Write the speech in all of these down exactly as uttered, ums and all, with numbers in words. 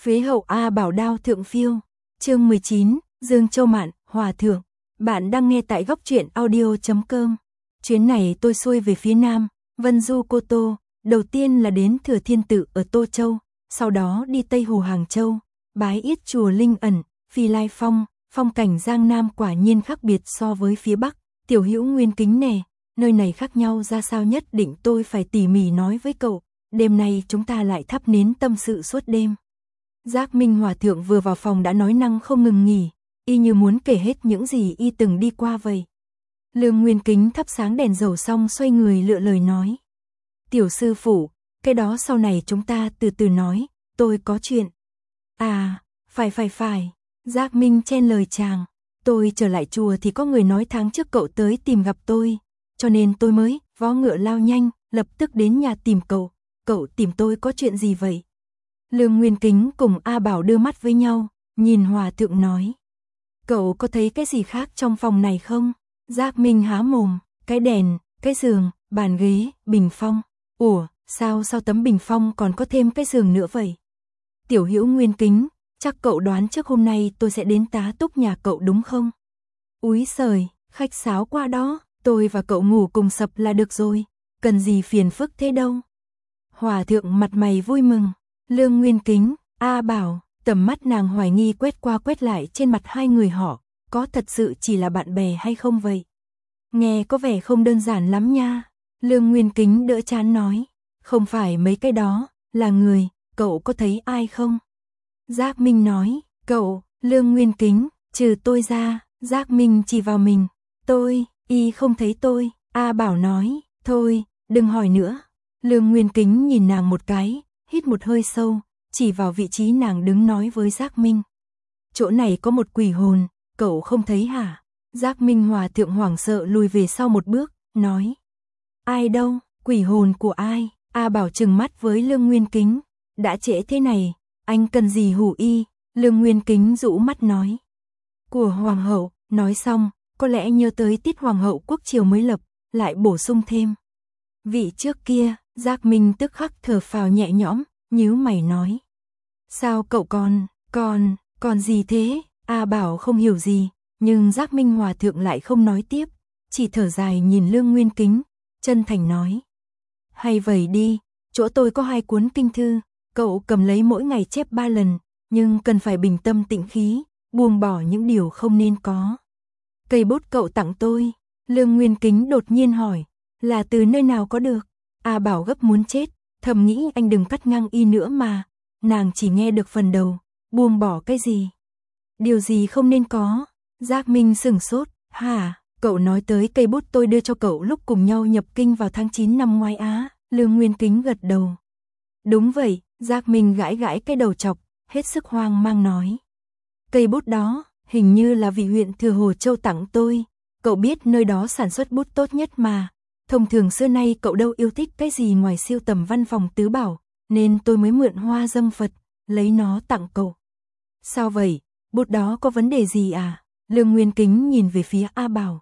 Phế hậu A Bảo đao thượng phiêu. Chương mười chín, Dương Châu Mạn, Hòa thượng. Bạn đang nghe tại góc truyện audio chấm com. Chuyến này tôi xuôi về phía Nam, Vân Du Cô Tô, đầu tiên là đến Thừa Thiên Tự ở Tô Châu, sau đó đi Tây Hồ Hàng Châu, bái yết chùa Linh Ẩn, Phi Lai Phong. Phong cảnh Giang Nam quả nhiên khác biệt so với phía Bắc. Tiểu Hữu Nguyên Kính nè, nơi này khác nhau ra sao nhất định tôi phải tỉ mỉ nói với cậu. Đêm nay chúng ta lại thắp nến tâm sự suốt đêm. Giác Minh Hòa thượng vừa vào phòng đã nói năng không ngừng nghỉ, y như muốn kể hết những gì y từng đi qua vậy. Lương Nguyên Kính thắp sáng đèn dầu xong xoay người lựa lời nói. Tiểu sư phụ, cái đó sau này chúng ta từ từ nói, tôi có chuyện. À, phải phải phải, Giác Minh chen lời chàng. Tôi trở lại chùa thì có người nói tháng trước cậu tới tìm gặp tôi, cho nên tôi mới vó ngựa lao nhanh, lập tức đến nhà tìm cậu. Cậu tìm tôi có chuyện gì vậy? Lương Nguyên Kính cùng A Bảo đưa mắt với nhau, nhìn Hòa thượng nói. Cậu có thấy cái gì khác trong phòng này không? Giác Minh há mồm, cái đèn, cái giường, bàn ghế, bình phong. Ủa, sao sao tấm bình phong còn có thêm cái giường nữa vậy? Tiểu Hữu Nguyên Kính, chắc cậu đoán trước hôm nay tôi sẽ đến tá túc nhà cậu đúng không? Úi giời, khách sáo qua đó, tôi và cậu ngủ cùng sập là được rồi, cần gì phiền phức thế đâu. Hòa thượng mặt mày vui mừng. Lương Nguyên Kính, A Bảo, tầm mắt nàng hoài nghi quét qua quét lại trên mặt hai người họ, có thật sự chỉ là bạn bè hay không vậy? Nghe có vẻ không đơn giản lắm nha. Lương Nguyên Kính đỡ chán nói, không phải mấy cái đó, là người, cậu có thấy ai không? Giác Minh nói, cậu, Lương Nguyên Kính, trừ tôi ra, Giác Minh chỉ vào mình, tôi, y không thấy tôi, A Bảo nói, thôi, đừng hỏi nữa. Lương Nguyên Kính nhìn nàng một cái, hít một hơi sâu, chỉ vào vị trí nàng đứng nói với Giác Minh. Chỗ này có một quỷ hồn, cậu không thấy hả? Giác Minh Hòa thượng hoảng sợ lùi về sau một bước, nói. Ai đâu, quỷ hồn của ai? A Bảo trừng mắt với Lương Nguyên Kính. Đã trễ thế này, anh cần gì hù y? Lương Nguyên Kính rũ mắt nói. Của Hoàng hậu, nói xong, có lẽ nhớ tới tiết Hoàng hậu quốc triều mới lập, lại bổ sung thêm. Vị trước kia, Giác Minh tức khắc thở phào nhẹ nhõm, nhíu mày nói. Sao cậu còn, còn, còn gì thế? A Bảo không hiểu gì, nhưng Giác Minh Hòa thượng lại không nói tiếp, chỉ thở dài nhìn Lương Nguyên Kính, chân thành nói. Hay vậy đi, chỗ tôi có hai cuốn kinh thư, cậu cầm lấy mỗi ngày chép ba lần, nhưng cần phải bình tâm tĩnh khí, buông bỏ những điều không nên có. Cây bút cậu tặng tôi, Lương Nguyên Kính đột nhiên hỏi, là từ nơi nào có được? A Bảo gấp muốn chết, thầm nghĩ anh đừng cắt ngang y nữa mà, nàng chỉ nghe được phần đầu, buông bỏ cái gì? Điều gì không nên có? Giác Minh sửng sốt, hả, cậu nói tới cây bút tôi đưa cho cậu lúc cùng nhau nhập kinh vào tháng chín năm ngoái á? Lương Nguyên Kính gật đầu. Đúng vậy, Giác Minh gãi gãi cái đầu chọc, hết sức hoang mang nói. Cây bút đó, hình như là vị huyện Thừa Hồ Châu tặng tôi, cậu biết nơi đó sản xuất bút tốt nhất mà. Thông thường xưa nay cậu đâu yêu thích cái gì ngoài siêu tầm văn phòng tứ bảo, nên tôi mới mượn hoa dâng Phật, lấy nó tặng cậu. Sao vậy, bút đó có vấn đề gì à? Lương Nguyên Kính nhìn về phía A Bảo.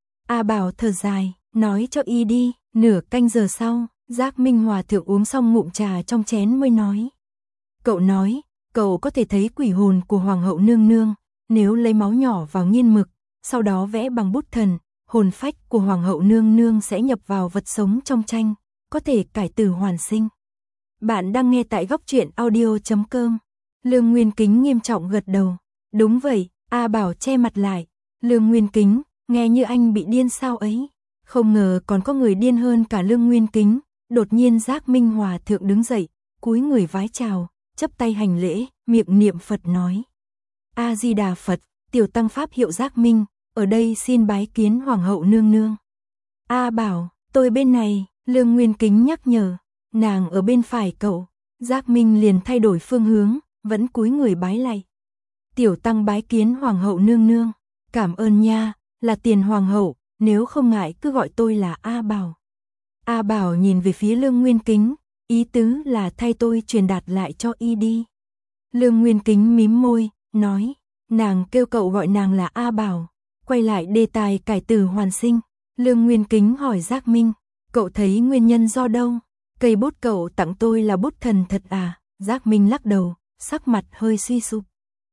A Bảo thở dài, nói cho y đi. Nửa canh giờ sau, Giác Minh Hòa thượng uống xong ngụm trà trong chén mới nói. Cậu nói, cậu có thể thấy quỷ hồn của Hoàng hậu nương nương, nếu lấy máu nhỏ vào nghiên mực, sau đó vẽ bằng bút thần, hồn phách của Hoàng hậu nương nương sẽ nhập vào vật sống trong tranh, có thể cải tử hoàn sinh. Bạn đang nghe tại góc truyện audio chấm com. Lương Nguyên Kính nghiêm trọng gật đầu. Đúng vậy, A Bảo che mặt lại. Lương Nguyên Kính, nghe như anh bị điên sao ấy. Không ngờ còn có người điên hơn cả Lương Nguyên Kính. Đột nhiên Giác Minh Hòa thượng đứng dậy, cúi người vái chào, chắp tay hành lễ, miệng niệm Phật nói. A Di Đà Phật, tiểu tăng pháp hiệu Giác Minh, ở đây xin bái kiến Hoàng hậu nương nương. A Bảo, tôi bên này, Lương Nguyên Kính nhắc nhở, nàng ở bên phải cậu. Giác Minh liền thay đổi phương hướng, vẫn cúi người bái lạy. Tiểu tăng bái kiến Hoàng hậu nương nương, cảm ơn nha, là tiền Hoàng hậu, nếu không ngại cứ gọi tôi là A Bảo. A Bảo nhìn về phía Lương Nguyên Kính, ý tứ là thay tôi truyền đạt lại cho y đi. Lương Nguyên Kính mím môi, nói, nàng kêu cậu gọi nàng là A Bảo. Quay lại đề tài cải tử hoàn sinh, Lương Nguyên Kính hỏi Giác Minh, cậu thấy nguyên nhân do đâu? Cây bút cậu tặng tôi là bút thần thật à? Giác Minh lắc đầu, sắc mặt hơi suy sụp.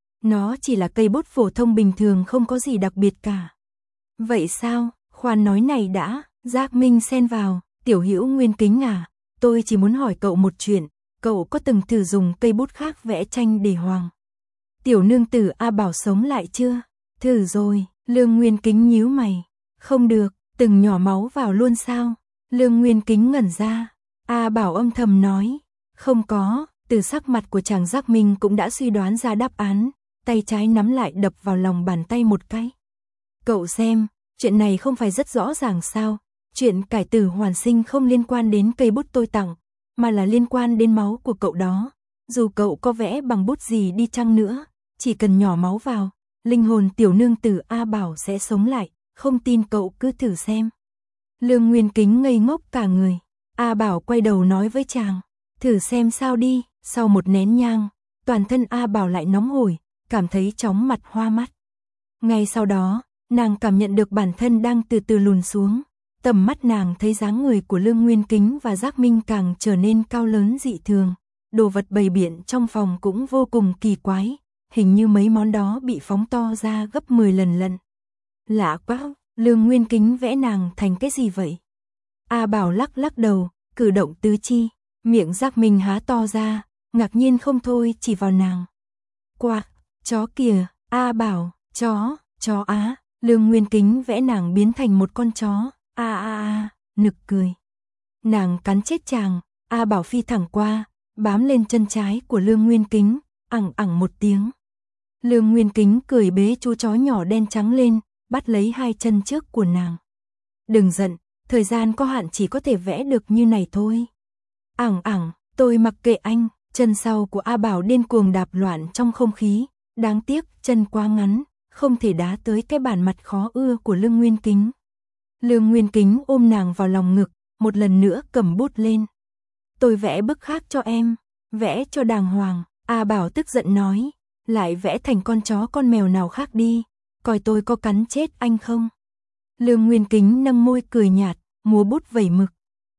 Nó chỉ là cây bút phổ thông bình thường không có gì đặc biệt cả. Vậy sao, khoan nói này đã, Giác Minh xen vào, Tiểu Hữu Nguyên Kính à, tôi chỉ muốn hỏi cậu một chuyện, cậu có từng thử dùng cây bút khác vẽ tranh để hoàng tiểu nương tử A Bảo sống lại chưa? Thử rồi, Lương Nguyên Kính nhíu mày. Không được, từng nhỏ máu vào luôn sao? Lương Nguyên Kính ngẩn ra. A Bảo âm thầm nói. Không có, từ sắc mặt của chàng Giác Minh cũng đã suy đoán ra đáp án, tay trái nắm lại đập vào lòng bàn tay một cái. Cậu xem, chuyện này không phải rất rõ ràng sao? Chuyện cải tử hoàn sinh không liên quan đến cây bút tôi tặng, mà là liên quan đến máu của cậu đó. Dù cậu có vẽ bằng bút gì đi chăng nữa, chỉ cần nhỏ máu vào, linh hồn tiểu nương tử A Bảo sẽ sống lại, không tin cậu cứ thử xem. Lương Nguyên Kính ngây ngốc cả người. A Bảo quay đầu nói với chàng, thử xem sao đi. Sau một nén nhang, toàn thân A Bảo lại nóng hổi, cảm thấy chóng mặt hoa mắt. Ngay sau đó, nàng cảm nhận được bản thân đang từ từ lùn xuống. Tầm mắt nàng thấy dáng người của Lương Nguyên Kính và Giác Minh càng trở nên cao lớn dị thường. Đồ vật bày biện trong phòng cũng vô cùng kỳ quái, hình như mấy món đó bị phóng to ra gấp mười lần lận. Lạ quá, Lương Nguyên Kính vẽ nàng thành cái gì vậy? A Bảo lắc lắc đầu, cử động tứ chi, miệng Giác Minh há to ra, ngạc nhiên không thôi chỉ vào nàng. Quạc, chó kìa, A Bảo, chó, chó á, Lương Nguyên Kính vẽ nàng biến thành một con chó, a a a, nực cười. Nàng cắn chết chàng, A Bảo phi thẳng qua, bám lên chân trái của Lương Nguyên Kính, ẳng ẳng một tiếng. Lương Nguyên Kính cười bế chú chó nhỏ đen trắng lên, bắt lấy hai chân trước của nàng. Đừng giận, thời gian có hạn chỉ có thể vẽ được như này thôi. Ẳng ẳng, tôi mặc kệ anh, chân sau của A Bảo điên cuồng đạp loạn trong không khí, đáng tiếc chân quá ngắn, không thể đá tới cái bản mặt khó ưa của Lương Nguyên Kính. Lương Nguyên Kính ôm nàng vào lòng ngực, một lần nữa cầm bút lên. Tôi vẽ bức khác cho em, vẽ cho đàng hoàng. A Bảo tức giận nói, lại vẽ thành con chó con mèo nào khác đi, coi tôi có cắn chết anh không. Lương Nguyên Kính nâng môi cười nhạt, múa bút vẩy mực.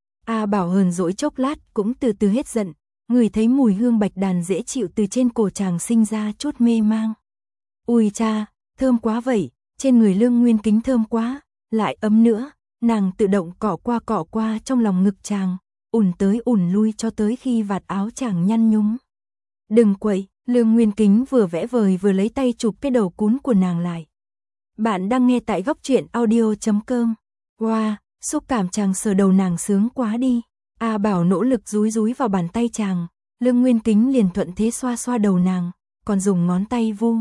A Bảo hờn dỗi chốc lát cũng từ từ hết giận, ngửi thấy mùi hương bạch đàn dễ chịu từ trên cổ chàng sinh ra chút mê mang. Ui cha, thơm quá vậy, trên người Lương Nguyên Kính thơm quá, lại ấm nữa, nàng tự động cọ qua cọ qua trong lòng ngực chàng, ủn tới ủn lui cho tới khi vạt áo chàng nhăn nhúm. Đừng quậy, Lương Nguyên Kính vừa vẽ vời vừa lấy tay chụp cái đầu cún của nàng lại. Bạn đang nghe tại góc truyện audio chấm com. Wow, xúc cảm chàng sờ đầu nàng sướng quá đi. A Bảo nỗ lực dúi dúi vào bàn tay chàng, Lương Nguyên Kính liền thuận thế xoa xoa đầu nàng, còn dùng ngón tay vu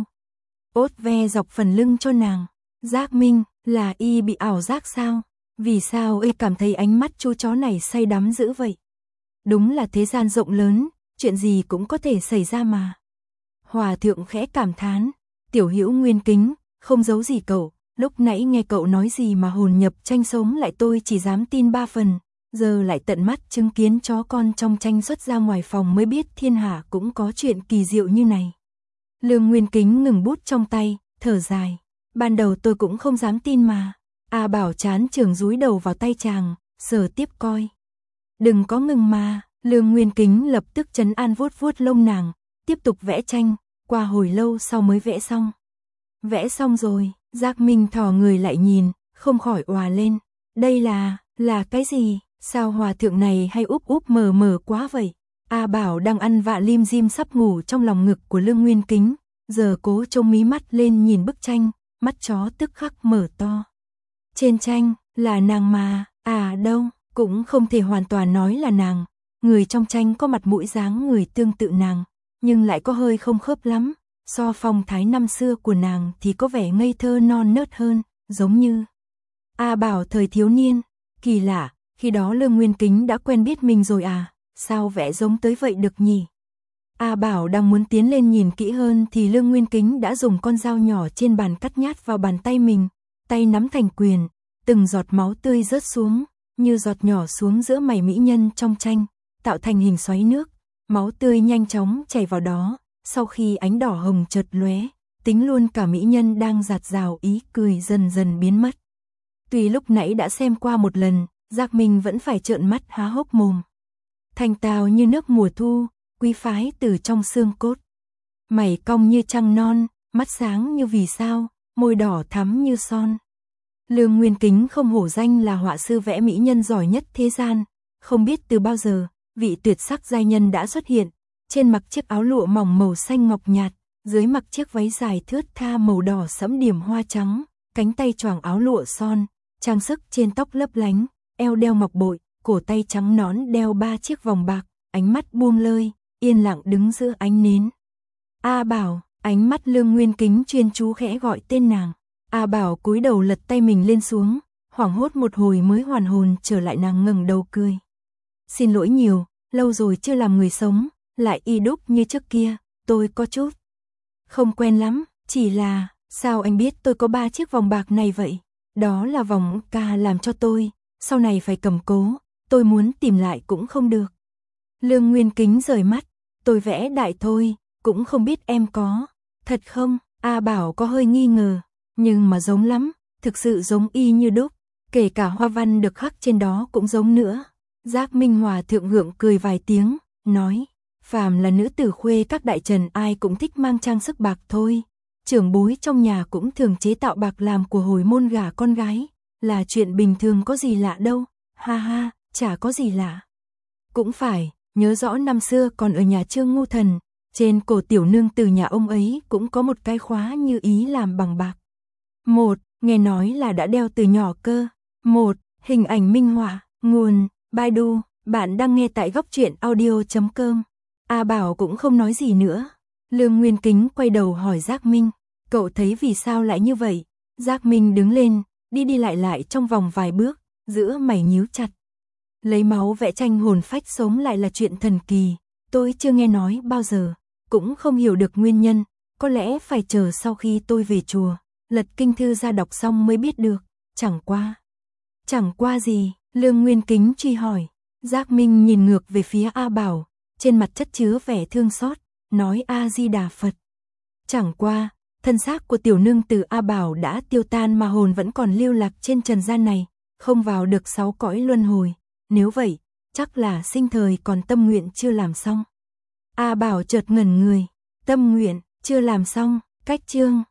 ốt ve dọc phần lưng cho nàng. Giác Minh, là y bị ảo giác sao? Vì sao y cảm thấy ánh mắt chú chó này say đắm dữ vậy? Đúng là thế gian rộng lớn, chuyện gì cũng có thể xảy ra mà. Hòa thượng khẽ cảm thán, Tiểu Hữu Nguyên Kính, không giấu gì cậu, lúc nãy nghe cậu nói gì mà hồn nhập tranh sống lại tôi chỉ dám tin ba phần, giờ lại tận mắt chứng kiến chó con trong tranh xuất ra ngoài phòng mới biết thiên hạ cũng có chuyện kỳ diệu như này. Lương Nguyên Kính ngừng bút trong tay, thở dài, ban đầu tôi cũng không dám tin mà. A Bảo chán chường dúi đầu vào tay chàng, sờ tiếp coi. Đừng có ngừng mà, Lương Nguyên Kính lập tức trấn an vuốt vuốt lông nàng, tiếp tục vẽ tranh, qua hồi lâu sau mới vẽ xong. Vẽ xong rồi, Giác Minh thò người lại nhìn, không khỏi òa lên. Đây là, là cái gì, sao hòa thượng này hay úp úp mờ mờ quá vậy? A Bảo đang ăn vạ lim dim sắp ngủ trong lòng ngực của Lương Nguyên Kính, giờ cố trông mí mắt lên nhìn bức tranh, mắt chó tức khắc mở to. Trên tranh, là nàng mà, à đâu, cũng không thể hoàn toàn nói là nàng. Người trong tranh có mặt mũi dáng người tương tự nàng, nhưng lại có hơi không khớp lắm. So phong thái năm xưa của nàng thì có vẻ ngây thơ non nớt hơn, giống như A Bảo thời thiếu niên. Kỳ lạ, khi đó Lương Nguyên Kính đã quen biết mình rồi à, sao vẽ giống tới vậy được nhỉ? A Bảo đang muốn tiến lên nhìn kỹ hơn thì Lương Nguyên Kính đã dùng con dao nhỏ trên bàn cắt nhát vào bàn tay mình, tay nắm thành quyền, từng giọt máu tươi rớt xuống, như giọt nhỏ xuống giữa mày mỹ nhân trong tranh, tạo thành hình xoáy nước, máu tươi nhanh chóng chảy vào đó. Sau khi ánh đỏ hồng chợt lóe, tính luôn cả mỹ nhân đang dạt dào ý cười dần dần biến mất. Tuy lúc nãy đã xem qua một lần, Giác Minh vẫn phải trợn mắt há hốc mồm. Thanh tao như nước mùa thu, quý phái từ trong xương cốt. mày cong như trăng non, mắt sáng như vì sao, môi đỏ thắm như son. Lương Nguyên Kính không hổ danh là họa sư vẽ mỹ nhân giỏi nhất thế gian, không biết từ bao giờ, vị tuyệt sắc giai nhân đã xuất hiện, trên mặc chiếc áo lụa mỏng màu xanh ngọc nhạt, dưới mặc chiếc váy dài thướt tha màu đỏ sẫm điểm hoa trắng, cánh tay choàng áo lụa son, trang sức trên tóc lấp lánh, eo đeo ngọc bội, cổ tay trắng nón đeo ba chiếc vòng bạc, ánh mắt buông lơi, yên lặng đứng giữa ánh nến. A Bảo, ánh mắt Lương Nguyên Kính chuyên chú khẽ gọi tên nàng. A Bảo cúi đầu lật tay mình lên xuống, hoảng hốt một hồi mới hoàn hồn trở lại, nàng ngẩng đầu cười. Xin lỗi nhiều, lâu rồi chưa làm người sống, lại y đúc như trước kia, tôi có chút không quen lắm, chỉ là, sao anh biết tôi có ba chiếc vòng bạc này vậy? Đó là vòng ca làm cho tôi, sau này phải cầm cố, tôi muốn tìm lại cũng không được. Lương Nguyên Kính rời mắt, tôi vẽ đại thôi, cũng không biết em có, thật không? A Bảo có hơi nghi ngờ, nhưng mà giống lắm, thực sự giống y như đúc, kể cả hoa văn được khắc trên đó cũng giống nữa. Giác Minh Hòa thượng hưởng cười vài tiếng, nói, phàm là nữ tử khuê các đại trần ai cũng thích mang trang sức bạc thôi. Trưởng bối trong nhà cũng thường chế tạo bạc làm của hồi môn gả con gái, là chuyện bình thường có gì lạ đâu, ha ha, chả có gì lạ. Cũng phải, nhớ rõ năm xưa còn ở nhà Trương Ngu Thần, trên cổ tiểu nương từ nhà ông ấy cũng có một cái khóa như ý làm bằng bạc. Một, nghe nói là đã đeo từ nhỏ cơ. Một, hình ảnh minh họa, nguồn, Baidu, bạn đang nghe tại góc truyện audio chấm com. A Bảo cũng không nói gì nữa. Lương Nguyên Kính quay đầu hỏi Giác Minh, cậu thấy vì sao lại như vậy? Giác Minh đứng lên, đi đi lại lại trong vòng vài bước, giữa mày nhíu chặt. Lấy máu vẽ tranh hồn phách sống lại là chuyện thần kỳ, tôi chưa nghe nói bao giờ, cũng không hiểu được nguyên nhân, có lẽ phải chờ sau khi tôi về chùa, lật kinh thư ra đọc xong mới biết được, chẳng qua. Chẳng qua gì? Lương Nguyên Kính truy hỏi. Giác Minh nhìn ngược về phía A Bảo, trên mặt chất chứa vẻ thương xót, nói A Di Đà Phật. Chẳng qua, thân xác của tiểu nương từ A Bảo đã tiêu tan mà hồn vẫn còn lưu lạc trên trần gian này, không vào được sáu cõi luân hồi, nếu vậy, chắc là sinh thời còn tâm nguyện chưa làm xong. A Bảo chợt ngẩn người, tâm nguyện chưa làm xong, cách chương